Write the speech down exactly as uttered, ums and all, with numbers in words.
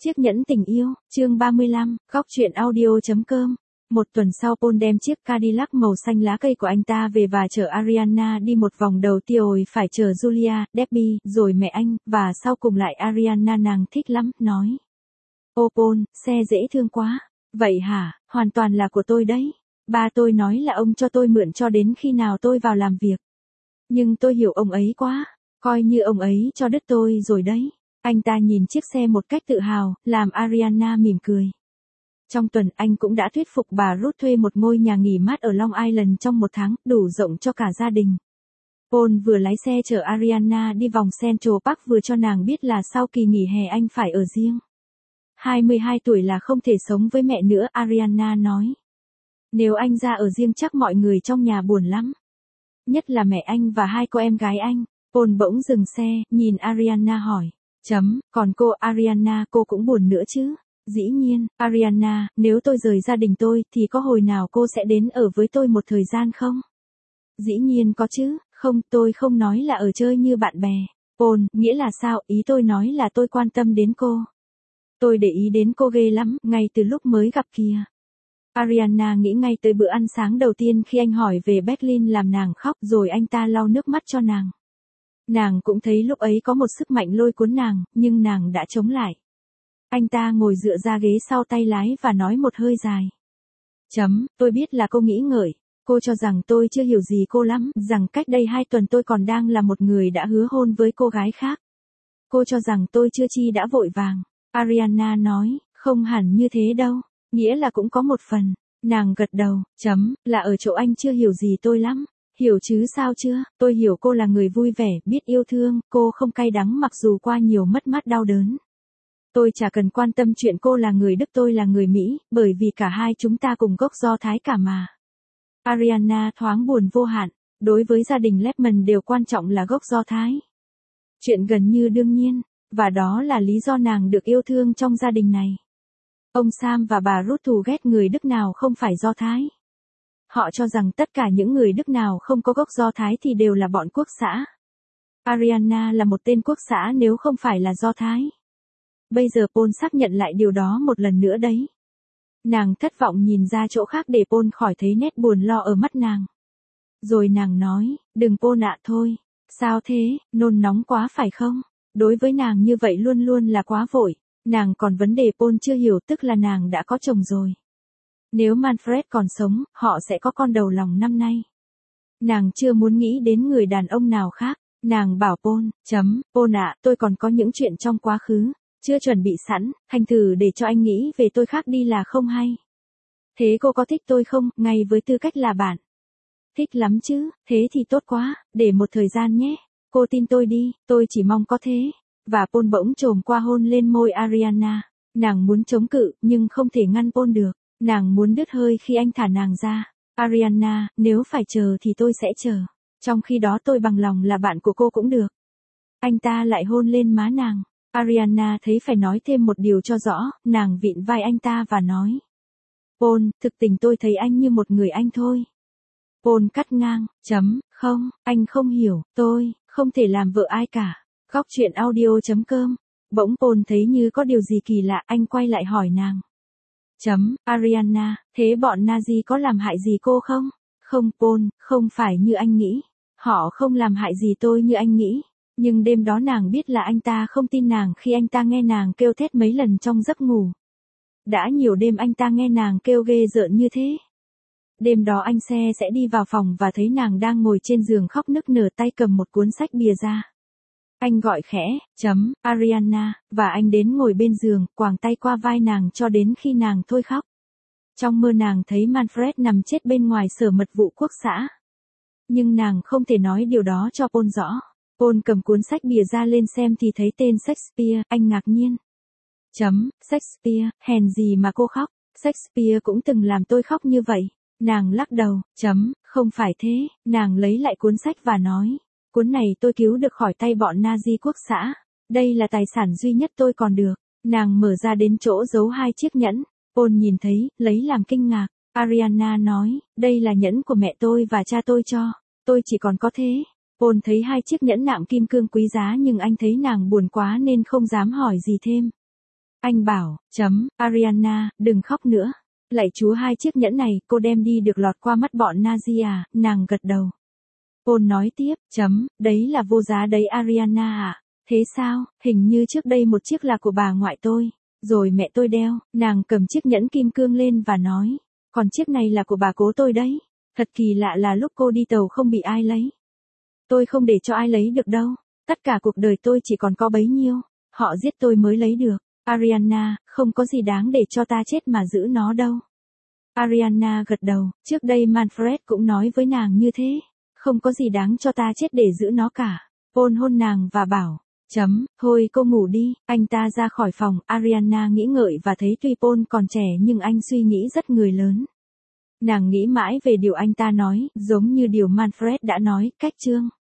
Chiếc nhẫn tình yêu, chương ba mươi lăm, góc truyện audio.com. Một tuần sau Paul đem chiếc Cadillac màu xanh lá cây của anh ta về và chở Ariana đi một vòng đầu tiên, phải chở Julia, Debbie, rồi mẹ anh, và sau cùng lại Ariana. Nàng thích lắm, nói. Ô Paul, xe dễ thương quá. Vậy hả, hoàn toàn là của tôi đấy. Ba tôi nói là ông cho tôi mượn cho đến khi nào tôi vào làm việc. Nhưng tôi hiểu ông ấy quá, coi như ông ấy cho đứt tôi rồi đấy. Anh ta nhìn chiếc xe một cách tự hào, làm Ariana mỉm cười. Trong tuần anh cũng đã thuyết phục bà Ruth thuê một ngôi nhà nghỉ mát ở Long Island trong một tháng, đủ rộng cho cả gia đình. Paul vừa lái xe chở Ariana đi vòng Central Park vừa cho nàng biết là sau kỳ nghỉ hè anh phải ở riêng. hai mươi hai tuổi là không thể sống với mẹ nữa, Ariana nói. Nếu anh ra ở riêng chắc mọi người trong nhà buồn lắm. Nhất là mẹ anh và hai cô em gái anh. Paul bỗng dừng xe, nhìn Ariana hỏi. Chấm, còn cô Ariana, cô cũng buồn nữa chứ? Dĩ nhiên, Ariana, nếu tôi rời gia đình tôi, thì có hồi nào cô sẽ đến ở với tôi một thời gian không? Dĩ nhiên có chứ, không, tôi không nói là ở chơi như bạn bè. Paul, nghĩa là sao? Ý tôi nói là tôi quan tâm đến cô. Tôi để ý đến cô ghê lắm, ngay từ lúc mới gặp kìa. Ariana nghĩ ngay tới bữa ăn sáng đầu tiên khi anh hỏi về Berlin làm nàng khóc, rồi anh ta lau nước mắt cho nàng. Nàng cũng thấy lúc ấy có một sức mạnh lôi cuốn nàng, nhưng nàng đã chống lại. Anh ta ngồi dựa ra ghế sau tay lái và nói một hơi dài. Chấm, tôi biết là cô nghĩ ngợi. Cô cho rằng tôi chưa hiểu gì cô lắm, rằng cách đây hai tuần tôi còn đang là một người đã hứa hôn với cô gái khác. Cô cho rằng tôi chưa chi đã vội vàng. Ariana nói, không hẳn như thế đâu, nghĩa là cũng có một phần. Nàng gật đầu, chấm, là ở chỗ anh chưa hiểu gì tôi lắm. Hiểu chứ sao chưa, tôi hiểu cô là người vui vẻ, biết yêu thương, cô không cay đắng mặc dù qua nhiều mất mát đau đớn. Tôi chả cần quan tâm chuyện cô là người Đức tôi là người Mỹ, bởi vì cả hai chúng ta cùng gốc Do Thái cả mà. Ariana thoáng buồn vô hạn, đối với gia đình Lehman đều quan trọng là gốc Do Thái. Chuyện gần như đương nhiên, và đó là lý do nàng được yêu thương trong gia đình này. Ông Sam và bà Ruth thù ghét người Đức nào không phải Do Thái. Họ cho rằng tất cả những người Đức nào không có gốc Do Thái thì đều là bọn quốc xã. Ariana là một tên quốc xã nếu không phải là Do Thái. Bây giờ Paul xác nhận lại điều đó một lần nữa đấy. Nàng thất vọng nhìn ra chỗ khác để Paul khỏi thấy nét buồn lo ở mắt nàng. Rồi nàng nói, đừng Paul ạ thôi. Sao thế, nôn nóng quá phải không? Đối với nàng như vậy luôn luôn là quá vội. Nàng còn vấn đề Paul chưa hiểu tức là nàng đã có chồng rồi. Nếu Manfred còn sống, họ sẽ có con đầu lòng năm nay. Nàng chưa muốn nghĩ đến người đàn ông nào khác. Nàng bảo Paul, chấm, Paul ạ, tôi còn có những chuyện trong quá khứ. Chưa chuẩn bị sẵn, thành thử để cho anh nghĩ về tôi khác đi là không hay. Thế cô có thích tôi không, ngay với tư cách là bạn? Thích lắm chứ, thế thì tốt quá, để một thời gian nhé. Cô tin tôi đi, tôi chỉ mong có thế. Và Paul bỗng chồm qua hôn lên môi Ariana. Nàng muốn chống cự, nhưng không thể ngăn Paul được. Nàng muốn đứt hơi khi anh thả nàng ra. Ariana, nếu phải chờ thì tôi sẽ chờ. Trong khi đó tôi bằng lòng là bạn của cô cũng được. Anh ta lại hôn lên má nàng. Ariana thấy phải nói thêm một điều cho rõ, nàng vịn vai anh ta và nói. Paul, thực tình tôi thấy anh như một người anh thôi. Paul cắt ngang, chấm, không, anh không hiểu, tôi, không thể làm vợ ai cả. Góc truyện audio.com. Bỗng Paul thấy như có điều gì kỳ lạ, anh quay lại hỏi nàng. Chấm, Ariana, thế bọn Nazi có làm hại gì cô không? Không Paul, không phải như anh nghĩ. Họ không làm hại gì tôi như anh nghĩ. Nhưng đêm đó nàng biết là anh ta không tin nàng khi anh ta nghe nàng kêu thét mấy lần trong giấc ngủ. Đã nhiều đêm anh ta nghe nàng kêu ghê rợn như thế. Đêm đó anh xe sẽ đi vào phòng và thấy nàng đang ngồi trên giường khóc nức nở tay cầm một cuốn sách bìa ra. Anh gọi khẽ, chấm, Ariana, và anh đến ngồi bên giường, quàng tay qua vai nàng cho đến khi nàng thôi khóc. Trong mơ nàng thấy Manfred nằm chết bên ngoài sở mật vụ quốc xã. Nhưng nàng không thể nói điều đó cho Paul rõ. Paul cầm cuốn sách bìa ra lên xem thì thấy tên Shakespeare, anh ngạc nhiên. Chấm, Shakespeare, hèn gì mà cô khóc, Shakespeare cũng từng làm tôi khóc như vậy. Nàng lắc đầu, chấm, không phải thế, nàng lấy lại cuốn sách và nói. Cuốn này tôi cứu được khỏi tay bọn Nazi quốc xã. Đây là tài sản duy nhất tôi còn được. Nàng mở ra đến chỗ giấu hai chiếc nhẫn. Paul nhìn thấy, lấy làm kinh ngạc. Ariana nói, đây là nhẫn của mẹ tôi và cha tôi cho. Tôi chỉ còn có thế. Paul thấy hai chiếc nhẫn nạm kim cương quý giá nhưng anh thấy nàng buồn quá nên không dám hỏi gì thêm. Anh bảo, chấm, Ariana, đừng khóc nữa. Lạy Chúa hai chiếc nhẫn này, cô đem đi được lọt qua mắt bọn Nazi à, nàng gật đầu. Paul nói tiếp, chấm, đấy là vô giá đấy Ariana ạ. Thế sao, hình như trước đây một chiếc là của bà ngoại tôi, rồi mẹ tôi đeo, nàng cầm chiếc nhẫn kim cương lên và nói, còn chiếc này là của bà cố tôi đấy. Thật kỳ lạ là lúc cô đi tàu không bị ai lấy. Tôi không để cho ai lấy được đâu, tất cả cuộc đời tôi chỉ còn có bấy nhiêu, họ giết tôi mới lấy được. Ariana, không có gì đáng để cho ta chết mà giữ nó đâu. Ariana gật đầu, trước đây Manfred cũng nói với nàng như thế, không có gì đáng cho ta chết để giữ nó cả. Paul hôn nàng và bảo, chấm, thôi cô ngủ đi, anh ta ra khỏi phòng, Ariana nghĩ ngợi và thấy tuy Paul còn trẻ nhưng anh suy nghĩ rất người lớn. Nàng nghĩ mãi về điều anh ta nói, giống như điều Manfred đã nói, cách chương.